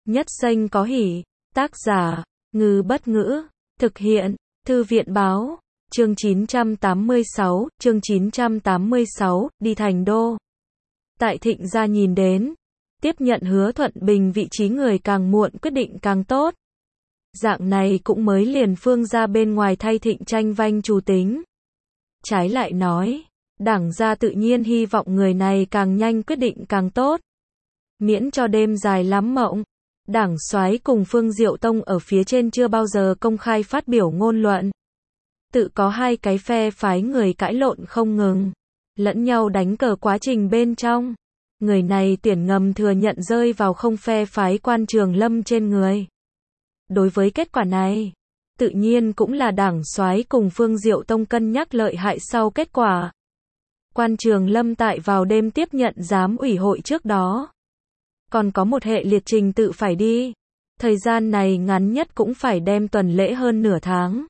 Nhất xanh có hỉ. Tác giả, Ngư Bất Ngữ. Thực hiện, Thư viện Báo. Chương 986, đi thành đô. Tại Thịnh gia nhìn đến, tiếp nhận Hứa Thuận Bình vị trí người càng muộn quyết định càng tốt. Dạng này cũng mới liền Phương gia bên ngoài thay Thịnh tranh vanh chủ tính. Trái lại nói, Đảng gia tự nhiên hy vọng người này càng nhanh quyết định càng tốt. Miễn cho đêm dài lắm mộng. Đảng soái cùng Phương Diệu Tông ở phía trên chưa bao giờ công khai phát biểu ngôn luận. Tự có hai cái phe phái người cãi lộn không ngừng, lẫn nhau đánh cờ quá trình bên trong. Người này tuyển ngầm thừa nhận rơi vào không phe phái Quan Trường Lâm trên người. Đối với kết quả này, tự nhiên cũng là Đảng soái cùng Phương Diệu Tông cân nhắc lợi hại sau kết quả. Quan Trường Lâm tại vào đêm tiếp nhận giám ủy hội trước đó, còn có một hệ liệt trình tự phải đi. Thời gian này ngắn nhất cũng phải đem tuần lễ hơn nửa tháng.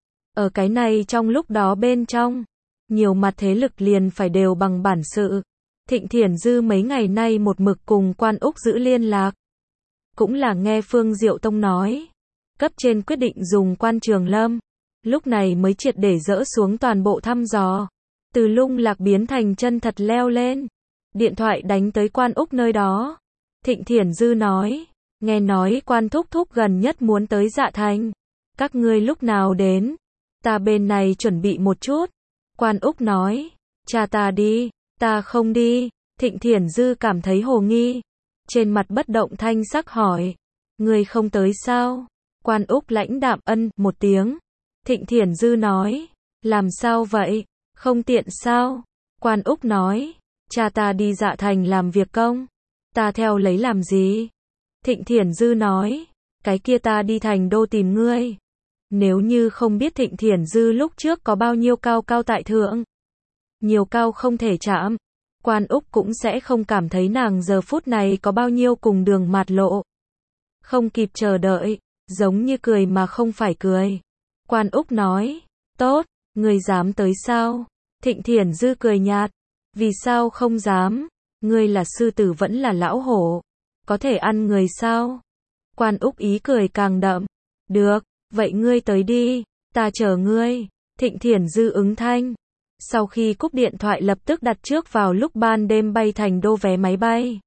Ở cái này trong lúc đó bên trong, nhiều mặt thế lực liền phải đều bằng bản sự. Thịnh Thiển Dư mấy ngày nay một mực cùng Quan Úc giữ liên lạc. Cũng là nghe Phương Diệu Tông nói, cấp trên quyết định dùng Quan Trường Lâm, lúc này mới triệt để dỡ xuống toàn bộ thăm dò. Từ lung lạc biến thành chân thật leo lên. Điện thoại đánh tới Quan Úc nơi đó. Thịnh Thiển Dư nói, nghe nói Quan thúc thúc gần nhất muốn tới Dạ Thành. Các ngươi lúc nào đến? Ta bên này chuẩn bị một chút. Quan Úc nói, cha ta đi, ta không đi. Thịnh Thiển Dư cảm thấy hồ nghi. Trên mặt bất động thanh sắc hỏi, ngươi không tới sao? Quan Úc lãnh đạm ân một tiếng. Thịnh Thiển Dư nói, làm sao vậy? Không tiện sao? Quan Úc nói, cha ta đi Dạ Thành làm việc công. Ta theo lấy làm gì? Thịnh Thiển Dư nói, cái kia ta đi thành đô tìm ngươi. Nếu như không biết Thịnh Thiển Dư lúc trước có bao nhiêu cao cao tại thượng, nhiều cao không thể chạm, Quan Úc cũng sẽ không cảm thấy nàng giờ phút này có bao nhiêu cùng đường mạt lộ. Không kịp chờ đợi, giống như cười mà không phải cười. Quan Úc nói, tốt, ngươi dám tới sao? Thịnh Thiển Dư cười nhạt, vì sao không dám? Ngươi là sư tử vẫn là lão hổ, có thể ăn người sao? Quan Úc ý cười càng đậm, được, vậy ngươi tới đi, ta chờ ngươi. Thịnh Thiển Dư ứng thanh. Sau khi cúp điện thoại lập tức đặt trước vào lúc ban đêm bay thành đô vé máy bay.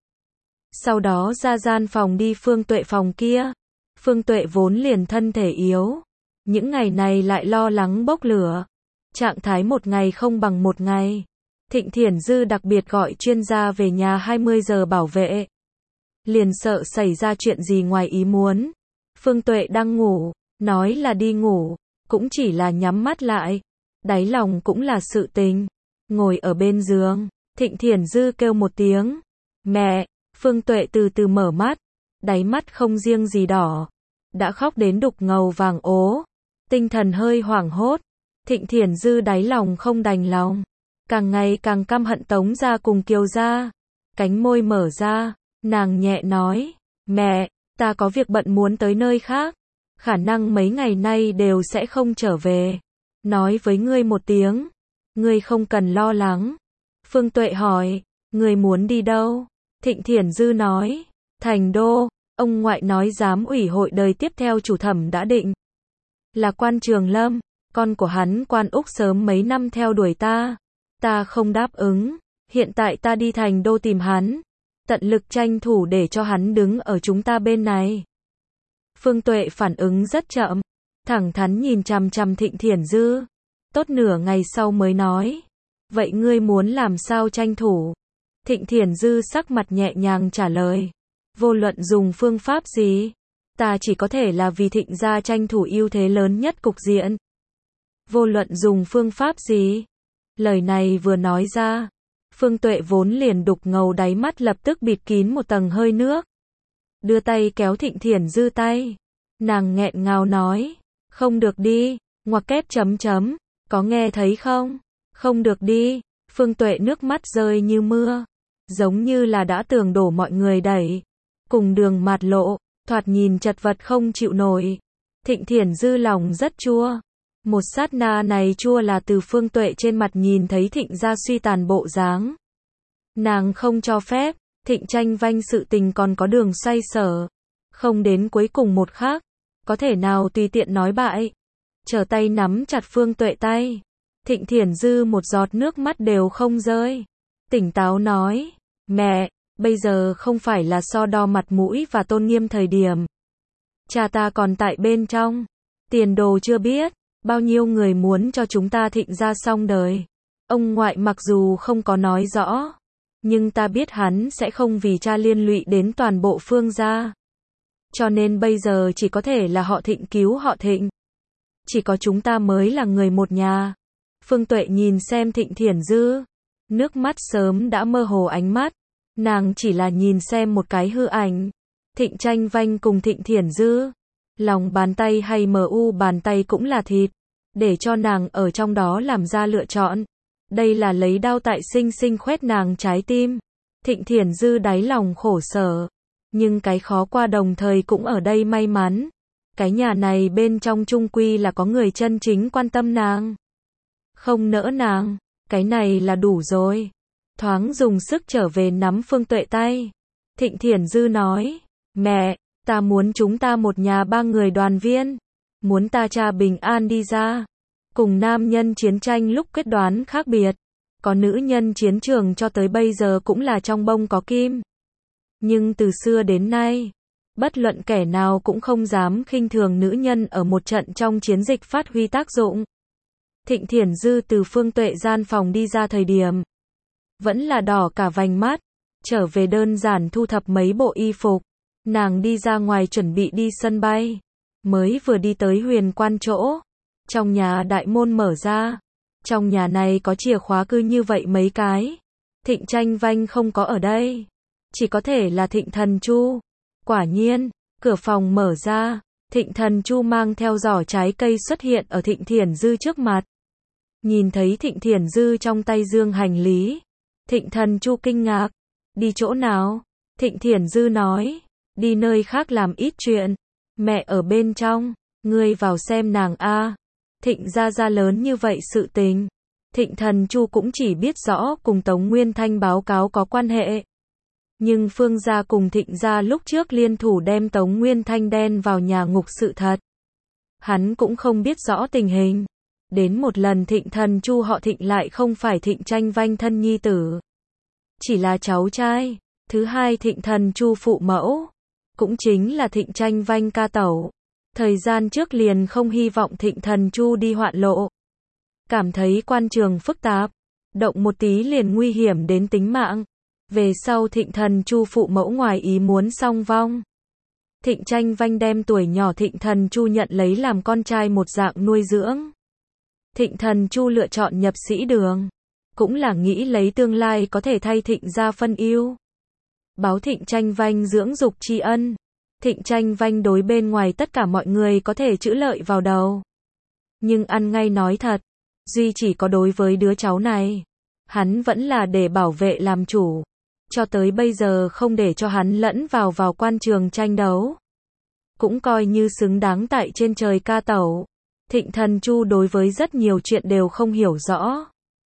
Sau đó ra gian phòng đi Phương Tuệ phòng kia. Phương Tuệ vốn liền thân thể yếu, những ngày này lại lo lắng bốc lửa. Trạng thái một ngày không bằng một ngày. Thịnh Thiển Dư đặc biệt gọi chuyên gia về nhà 20 giờ bảo vệ. Liền sợ xảy ra chuyện gì ngoài ý muốn. Phương Tuệ đang ngủ, nói là đi ngủ, cũng chỉ là nhắm mắt lại. Đáy lòng cũng là sự tình. Ngồi ở bên giường, Thịnh Thiển Dư kêu một tiếng. Mẹ, Phương Tuệ từ từ mở mắt. Đáy mắt không riêng gì đỏ. Đã khóc đến đục ngầu vàng ố. Tinh thần hơi hoảng hốt. Thịnh Thiển Dư đáy lòng không đành lòng. Càng ngày càng căm hận Tống gia cùng Kiều gia. Cánh môi mở ra, nàng nhẹ nói, mẹ, ta có việc bận muốn tới nơi khác. Khả năng mấy ngày nay đều sẽ không trở về. Nói với ngươi một tiếng. Ngươi không cần lo lắng. Phương Tuệ hỏi, ngươi muốn đi đâu? Thịnh Thiển Dư nói, thành đô. Ông ngoại nói giám ủy hội đời tiếp theo chủ thẩm đã định. Là Quan Trường Lâm. Con của hắn Quan Úc sớm mấy năm theo đuổi ta. Ta không đáp ứng. Hiện tại ta đi thành đô tìm hắn. Tận lực tranh thủ để cho hắn đứng ở chúng ta bên này. Phương Tuệ phản ứng rất chậm. Thẳng thắn nhìn chằm chằm Thịnh Thiển Dư. Tốt nửa ngày sau mới nói. Vậy ngươi muốn làm sao tranh thủ? Thịnh Thiển Dư sắc mặt nhẹ nhàng trả lời. Vô luận dùng phương pháp gì? Ta chỉ có thể là vì Thịnh gia tranh thủ ưu thế lớn nhất cục diện. Vô luận dùng phương pháp gì? Lời này vừa nói ra, Phương Tuệ vốn liền đục ngầu đáy mắt lập tức bịt kín một tầng hơi nước. Đưa tay kéo Thịnh Thiển Dư tay. Nàng nghẹn ngào nói, không được đi, ngoặc kép chấm chấm, có nghe thấy không? Không được đi. Phương Tuệ nước mắt rơi như mưa, giống như là đã tường đổ mọi người đẩy. Cùng đường mạt lộ, thoạt nhìn chật vật không chịu nổi. Thịnh Thiển Dư lòng rất chua. Một sát na này chua là từ Phương Tuệ trên mặt nhìn thấy Thịnh gia suy tàn bộ dáng. Nàng không cho phép, Thịnh tranh vanh sự tình còn có đường xoay sở. Không đến cuối cùng một khắc, có thể nào tùy tiện nói bại. Trở tay nắm chặt Phương Tuệ tay. Thịnh Thiển Dư một giọt nước mắt đều không rơi. Tỉnh táo nói, mẹ, bây giờ không phải là so đo mặt mũi và tôn nghiêm thời điểm. Cha ta còn tại bên trong. Tiền đồ chưa biết, bao nhiêu người muốn cho chúng ta Thịnh gia xong đời. Ông ngoại mặc dù không có nói rõ, nhưng ta biết hắn sẽ không vì cha liên lụy đến toàn bộ Phương gia. Cho nên bây giờ chỉ có thể là họ Thịnh cứu họ Thịnh. Chỉ có chúng ta mới là người một nhà. Phương Tuệ nhìn xem Thịnh Thiển Dư, nước mắt sớm đã mơ hồ ánh mắt. Nàng chỉ là nhìn xem một cái hư ảnh. Thịnh Tranh Vanh cùng Thịnh Thiển Dư. Lòng bàn tay hay mu bàn tay cũng là thịt. Để cho nàng ở trong đó làm ra lựa chọn. Đây là lấy đao tại sinh sinh khoét nàng trái tim. Thịnh Thiển Dư đáy lòng khổ sở. Nhưng cái khó qua đồng thời cũng ở đây may mắn. Cái nhà này bên trong chung quy là có người chân chính quan tâm nàng. Không nỡ nàng, cái này là đủ rồi. Thoáng dùng sức trở về nắm Phương Tuệ tay. Thịnh Thiển Dư nói, mẹ, ta muốn chúng ta một nhà ba người đoàn viên. Muốn ta cha bình an đi ra. Cùng nam nhân chiến tranh lúc quyết đoán khác biệt. Có nữ nhân chiến trường cho tới bây giờ cũng là trong bông có kim. Nhưng từ xưa đến nay, bất luận kẻ nào cũng không dám khinh thường nữ nhân ở một trận trong chiến dịch phát huy tác dụng. Thịnh Thiển Dư từ Phương Tuệ gian phòng đi ra thời điểm, vẫn là đỏ cả vành mắt, trở về đơn giản thu thập mấy bộ y phục. Nàng đi ra ngoài chuẩn bị đi sân bay, mới vừa đi tới Huyền Quan chỗ. Trong nhà đại môn mở ra, trong nhà này có chìa khóa cư như vậy mấy cái. Thịnh Tranh Vanh không có ở đây, chỉ có thể là Thịnh Thần Chu. Quả nhiên, cửa phòng mở ra, Thịnh Thần Chu mang theo giỏ trái cây xuất hiện ở Thịnh Thiển Dư trước mặt. Nhìn thấy Thịnh Thiển Dư trong tay dương hành lý, Thịnh Thần Chu kinh ngạc. Đi chỗ nào? Thịnh Thiển Dư nói, đi nơi khác làm ít chuyện. Mẹ ở bên trong, ngươi vào xem nàng a. Thịnh gia lớn như vậy sự tình. Thịnh Thần Chu cũng chỉ biết rõ cùng Tống Nguyên Thanh báo cáo có quan hệ. Nhưng Phương gia cùng Thịnh gia lúc trước liên thủ đem Tống Nguyên Thanh đen vào nhà ngục sự thật. Hắn cũng không biết rõ tình hình. Đến một lần Thịnh Thần Chu họ Thịnh lại không phải Thịnh Tranh Vanh thân nhi tử. Chỉ là cháu trai. Thứ hai Thịnh Thần Chu phụ mẫu. Cũng chính là Thịnh Tranh Vanh ca tẩu. Thời gian trước liền không hy vọng Thịnh Thần Chu đi hoạn lộ. Cảm thấy quan trường phức tạp. Động một tí liền nguy hiểm đến tính mạng. Về sau Thịnh Thần Chu phụ mẫu ngoài ý muốn song vong. Thịnh Tranh Vanh đem tuổi nhỏ Thịnh Thần Chu nhận lấy làm con trai một dạng nuôi dưỡng. Thịnh Thần Chu lựa chọn nhập sĩ đường, cũng là nghĩ lấy tương lai có thể thay Thịnh gia phân ưu. Báo Thịnh Tranh Vanh dưỡng dục tri ân. Thịnh Tranh Vanh đối bên ngoài tất cả mọi người có thể chữ lợi vào đầu. Nhưng ăn ngay nói thật, duy chỉ có đối với đứa cháu này, hắn vẫn là để bảo vệ làm chủ. Cho tới bây giờ không để cho hắn lẫn vào quan trường tranh đấu. Cũng coi như xứng đáng tại trên trời ca tẩu. Thịnh Thần Chu đối với rất nhiều chuyện đều không hiểu rõ.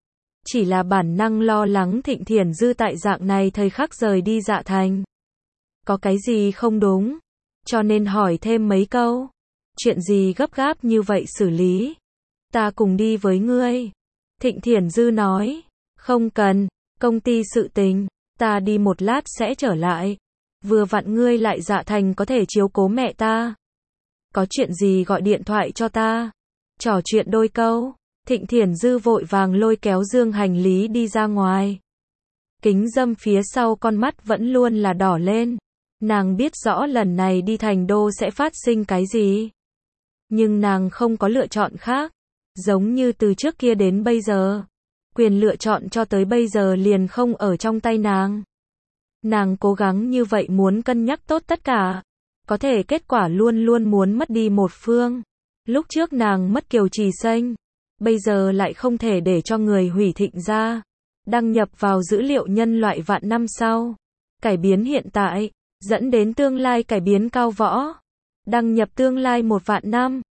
Chỉ là bản năng lo lắng Thịnh Thiển Dư tại dạng này thời khắc rời đi Dạ Thành. Có cái gì không đúng? Cho nên hỏi thêm mấy câu. Chuyện gì gấp gáp như vậy xử lý? Ta cùng đi với ngươi. Thịnh Thiển Dư nói. Không cần, công ty sự tình. Ta đi một lát sẽ trở lại. Vừa vặn ngươi lại Dạ Thành có thể chiếu cố mẹ ta. Có chuyện gì gọi điện thoại cho ta. Trò chuyện đôi câu. Thịnh Thiển Dư vội vàng lôi kéo dương hành lý đi ra ngoài. Kính dâm phía sau con mắt vẫn luôn là đỏ lên. Nàng biết rõ lần này đi thành đô sẽ phát sinh cái gì. Nhưng nàng không có lựa chọn khác. Giống như từ trước kia đến bây giờ. Quyền lựa chọn cho tới bây giờ liền không ở trong tay nàng. Nàng cố gắng như vậy muốn cân nhắc tốt tất cả. Có thể kết quả luôn luôn muốn mất đi một phương. Lúc trước nàng mất Kiều Trì Xanh. Bây giờ lại không thể để cho người hủy Thịnh gia. Đăng nhập vào dữ liệu nhân loại vạn năm sau. Cải biến hiện tại. Dẫn đến tương lai cải biến cao võ. Đăng nhập tương lai 1 vạn năm.